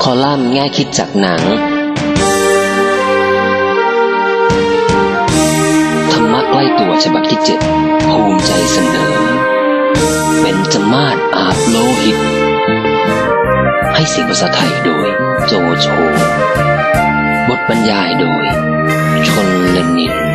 คอลัมน์แง่คิดจากหนังธรรมะใกล้ตัวฉบับที่7ภูมิใจเสนอเบญจมาศอาบโลหิตให้เสียงภาษาไทยโดยโจโฉบทบรรยายโดยชลนิน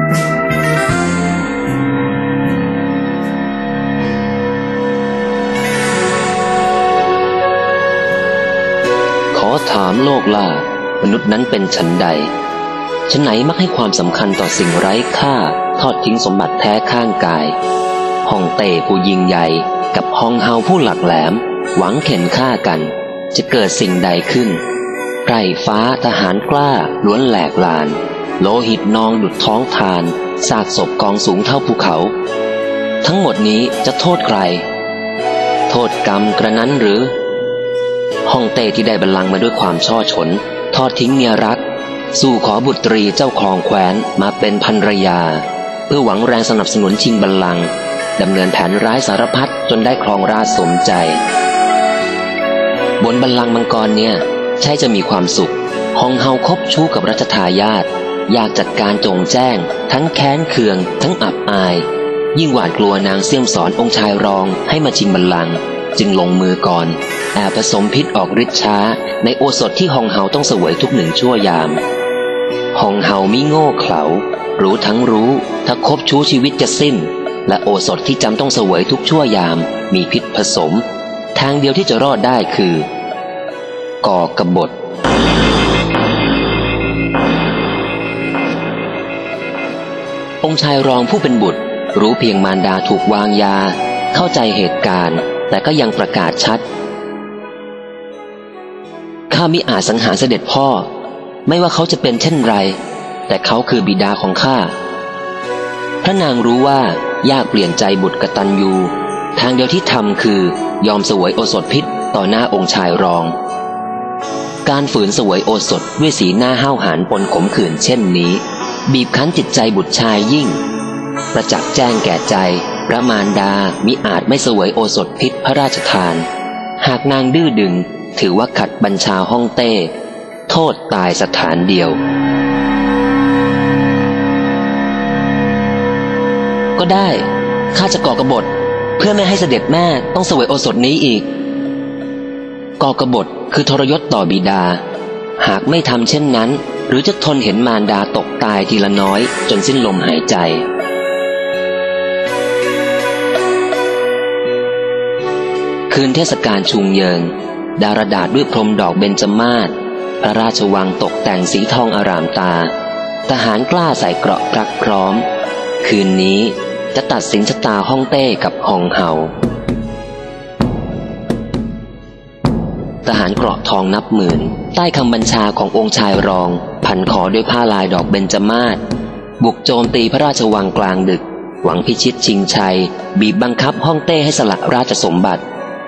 ขอถามโลกล่ามนุษย์นั้นเป็นฉันใดฉะไหนมักให้ความสำคัญต่อสิ่งไร้ค่าทอดทิ้งสมบัติแท้ข้างกายฮ่องเต้ผู้ยิ่งใหญ่กับฮองเฮาผู้หลักแหลมหวังเข็นฆ่ากันจะเกิดสิ่งใดขึ้นไพร่ฟ้าทหารกล้าล้วนแหลกลานโลหิตนองดุจท้องทานซากศพกองสูงเท่าภูเขาทั้งหมดนี้จะโทษใครโทษกรรมกระนั้นหรือฮ่องเต้ที่ได้บัลลังก์มาด้วยความช่อฉนทอดทิ้งเมียรักสู่ขอบุตรีเจ้าครองแคว้นมาเป็นภรรยาเพื่อหวังแรงสนับสนุนชิงบัลลังก์ดำเนินแผนร้ายสารพัดจนได้ครองราชย์สมใจบนบัลลังก์มังกรเนี่ยใช่จะมีความสุขฮองเฮาคบชู้กับรัชทายาทอยากจัดการจงแจ้งทั้งแค้นเคืองทั้งอับอายยิ่งหวาดกลัวนางเสี่ยมสอนองค์ชายรองให้มาชิงบัลลังก์จึงลงมือก่อนแอบผสมพิษออกฤทธิ์ช้าในโอสถที่ฮองเฮาต้องเสวยทุกหนึ่งชั่วยามฮองเฮามิโง่เขลารู้ทั้งรู้ถ้าคบชู้ชีวิตจะสิ้นและโอสถที่จำต้องเสวยทุกชั่วยามมีพิษผสมทางเดียวที่จะรอดได้คือก่อกบฏองค์ชายรองผู้เป็นบุตรรู้เพียงมารดาถูกวางยาเข้าใจเหตุการณ์แต่ก็ยังประกาศชัดข้ามิอาจสังหารเสด็จพ่อไม่ว่าเขาจะเป็นเช่นไรแต่เขาคือบิดาของข้าพระนางรู้ว่ายากเปลี่ยนใจบุตรกตัญญูทางเดียวที่ทำคือยอมเสวยโอสถพิษต่อหน้าองค์ชายรองการฝืนเสวยโอสถด้วยสีหน้าห้าวหาญปนขมขื่นเช่นนี้บีบคั้นจิตใจบุตรชายยิ่งประจักษ์แจ้งแก่ใจพระมารดามิอาจไม่เสวยโอสถพิษพระราชทานหากนางดื้อดึงถือว่าขัดบัญชาฮ่องเต้โทษตายสถานเดียวก็ได้ข้าจะก่อกบฏเพื่อไม่ให้เสด็จแม่ต้องเสวยโอสถนี้อีกก่อกบฏคือทรยศต่อบิดาหากไม่ทำเช่นนั้นหรือจะทนเห็นมารดาตกตายทีละน้อยจนสิ้นลมหายใจคืนเทศกาลชุงเยิงดารดาษด้วยพรมดอกเบญจมาศพระราชวังตกแต่งสีทองอร่ามตาทหารกล้าใส่เกราะพรักพร้อมคืนนี้จะตัดสินชะตาฮ่องเต้กับฮองเฮาทหารเกราะทองนับหมื่นใต้คำบัญชาขององค์ชายรองพันคอด้วยผ้าลายดอกเบญจมาศบุกโจมตีพระราชวังกลางดึกหวังพิชิตชิงชัยบีบบังคับฮ่องเต้ให้สละราชสมบัติ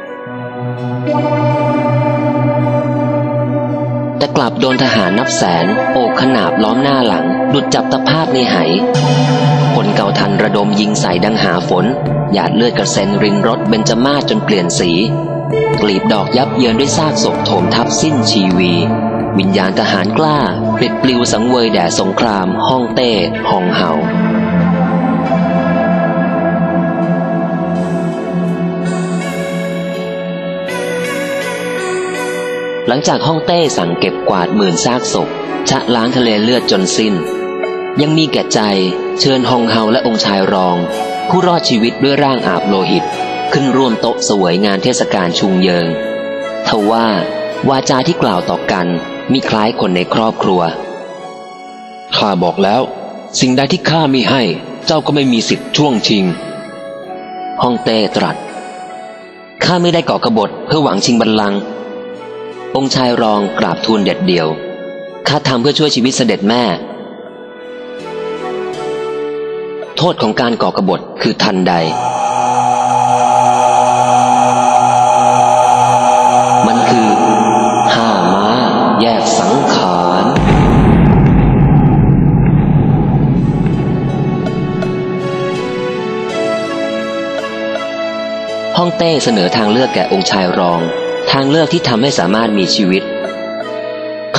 แต่กลับโดนทหารนับแสนโอบขนาบล้อมหน้าหลังดุจจับตะภาพในไหคนเก่าทันระดมยิงใส่ดังหาฝนหยาดเลือดกระเซ็นรินรถเบญจมาศจนเปลี่ยนสีกลีบดอกยับเยินด้วยซากศพโถมทับสิ้นชีวีวิญญาณทหารกล้าปลิดปลิวสังเวยแด่สงครามฮ่องเต้ฮองเฮาหลังจากฮ่องเต้สั่งเก็บกวาดหมื่นซากศพชะล้างทะเลเลือดจนสิ้นยังมีแก่ใจเชิญฮองเฮาและองค์ชายรองผู้รอดชีวิตด้วยร่างอาบโลหิตขึ้นร่วมโต๊ะเสวยงานเทศกาลชุงเยิงทว่าวาจาที่กล่าวต่อกันมิคล้ายคนในครอบครัวข้าบอกแล้วสิ่งใดที่ข้ามิให้เจ้าก็ไม่มีสิทธิ์ช่วงชิงฮ่องเต้ตรัสข้าไม่ได้ก่อกบฏเพื่อหวังชิงบัลลังก์องค์ชายรองกราบทูลเด็ดเดี่ยวข้าทำเพื่อช่วยชีวิตเสด็จแม่โทษของการก่อกบฏคือทันใดมันคือห้าม้าแยกสังขารฮ่องเต้เสนอทางเลือกแก่องค์ชายรองทางเลือกที่ทำให้สามารถมีชีวิต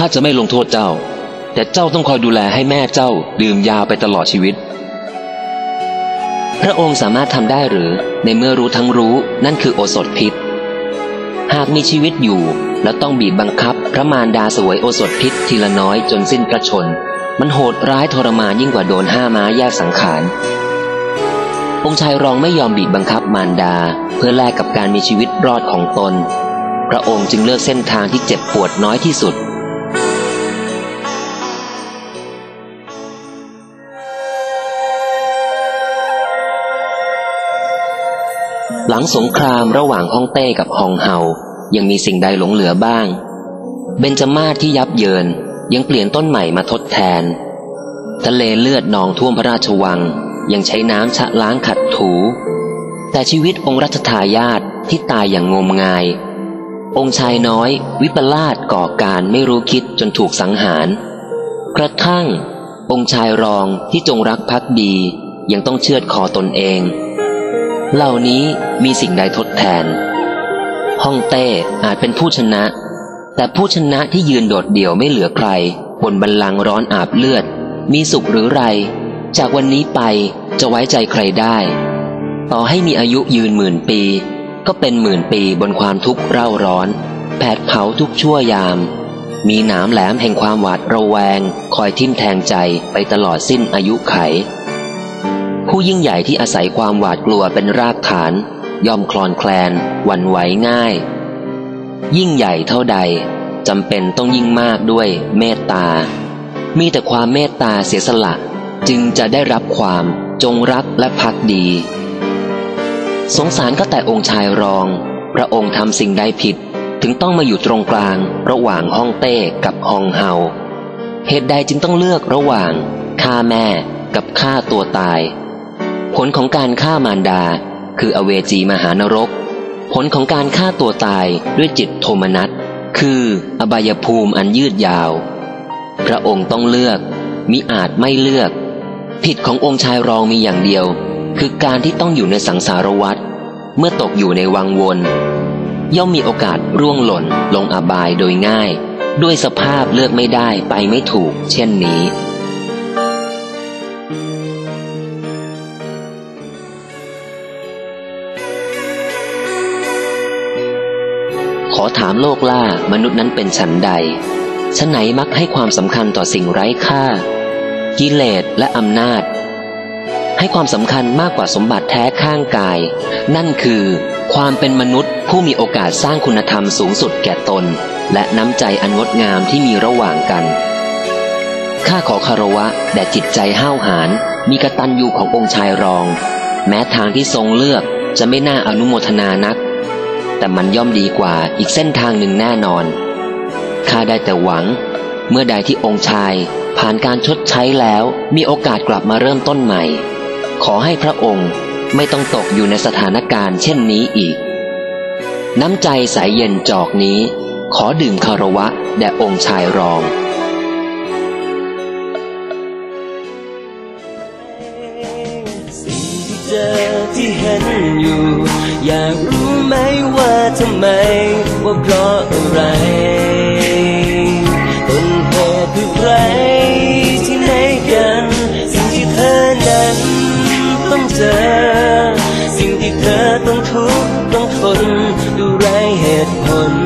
าจะไม่ลงโทษเจ้าแต่เจ้าต้องคอยดูแลให้แม่เจ้าดื่มยาไปตลอดชีวิตพระองค์สามารถทำได้หรือในเมื่อรู้ทั้งรู้นั่นคือโอสถพิษหากมีชีวิตอยู่แล้วต้องบีบบังคับพระมารดาเสวยโอสถพิษทีละน้อยจนสิ้นพระชนมันโหดร้ายทรมานยิ่งกว่าโดน5 ม้าแยกสังขารองค์ชายรองไม่ยอมบีบบังคับมารดาเพื่อแลกกับการมีชีวิตรอดของตนพระองค์จึงเลือกเส้นทางที่เจ็บปวดน้อยที่สุดหลังสงครามระหว่างฮ่องเต้กับฮองเฮายังมีสิ่งใดหลงเหลือบ้างเบญจมาศที่ยับเยินยังเปลี่ยนต้นใหม่มาทดแทนทะเลเลือดนองท่วมพระราชวังยังใช้น้ำชะล้างขัดถูแต่ชีวิตองค์รัชทายาทที่ตายอย่างงมงายองค์ชายน้อยวิปลาสก่อการไม่รู้คิดจนถูกสังหารกระทั่งองค์ชายรองที่จงรักภักดียังต้องเชือดคอตนเองเหล่านี้มีสิ่งใดทดแทนฮ่องเต้อาจเป็นผู้ชนะแต่ผู้ชนะที่ยืนโดดเดี่ยวไม่เหลือใครบนบัลลังก์ร้อนอาบเลือดมีสุขหรือไรจากวันนี้ไปจะไว้ใจใครได้ต่อให้มีอายุยืน10,000 ปีก็เป็น10,000 ปีบนความทุกข์เร่าร้อนแผดเผาทุกชั่วยามมีหนามแหลมแห่งความหวาดระแวงคอยทิ่มแทงใจไปตลอดสิ้นอายุไขผู้ยิ่งใหญ่ที่อาศัยความหวาดกลัวเป็นรากฐานย่อมคลอนแคลนหวั่นไหวง่ายยิ่งใหญ่เท่าใดจำเป็นต้องยิ่งมากด้วยเมตตามีแต่ความเมตตาเสียสละจึงจะได้รับความจงรักและภักดีสงสารก็แต่องค์ชายรองพระองค์ทำสิ่งใดผิดถึงต้องมาอยู่ตรงกลางระหว่างฮ่องเต้กับฮองเฮาเหตุใดจึงต้องเลือกระหว่างฆ่าแม่กับฆ่าตัวตายผลของการฆ่ามารดาคืออเวจีมหานรกผลของการฆ่าตัวตายด้วยจิตโทมนัสคืออบายภูมิอันยืดยาวพระองค์ต้องเลือกมิอาจไม่เลือกผิดขององค์ชายรองมีอย่างเดียวคือการที่ต้องอยู่ในสังสารวัฏเมื่อตกอยู่ในวังวนย่อมมีโอกาสร่วงหล่นลงอบายโดยง่ายด้วยสภาพเลือกไม่ได้ไปไม่ถูกเช่นนี้ขอถามโลกล่ามนุษย์นั้นเป็นฉันใดฉะไหนมักให้ความสำคัญต่อสิ่งไร้ค่ากิเลสและอำนาจให้ความสำคัญมากกว่าสมบัติแท้ข้างกายนั่นคือความเป็นมนุษย์ผู้มีโอกาสสร้างคุณธรรมสูงสุดแก่ตนและน้ำใจอันงดงามที่มีระหว่างกันข้าขอคารวะแด่จิตใจห้าวหาญมีกตัญญูขององค์ชายรองแม้ทางที่ทรงเลือกจะไม่น่าอนุโมทนานักแต่มันย่อมดีกว่าอีกเส้นทางหนึ่งแน่นอนข้าได้แต่หวังเมื่อใดที่องค์ชายผ่านการชดใช้แล้วมีโอกาสกลับมาเริ่มต้นใหม่ขอให้พระองค์ไม่ต้องตกอยู่ในสถานการณ์เช่นนี้อีกน้ำใจสายเย็นจอกนี้ขอดื่มคารวะแด่องค์ชายรองสิ่งที่เจอที่เห็นอยู่อยากรู้ไหมว่าทำไมว่าเพราะอะไรต้นเหตุคือใครที่ไหนกันสิ่งที่เธอนั้นต้องเจอสิ่งที่เธอต้องทุกข์ต้องทนดูไรเหตุผล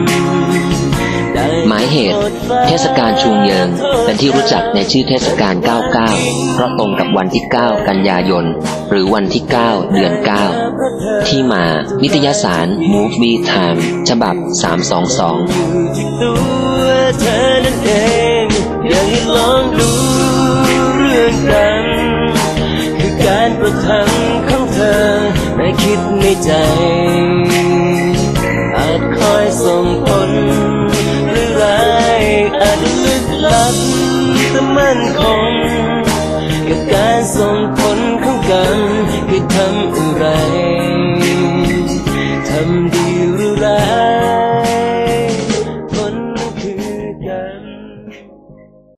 หมายเหตุเทศกาลชูเยิงเป็นที่รู้จักในชื่อเทศกาล99เพราะตรงกับวันที่9กันยายนหรือวันที่9เดือน9ที่มานิตยสาร Movie Time ฉบับ322 อยู่ที่ตัวเธอนั่นเองอยากให้ลองดูเรื่องกันคือการประทังของเธอในคิดในใจอาจคอยส่งผลหรือร้ายอาจลึกลับแต่มั่นคงกับการส่ง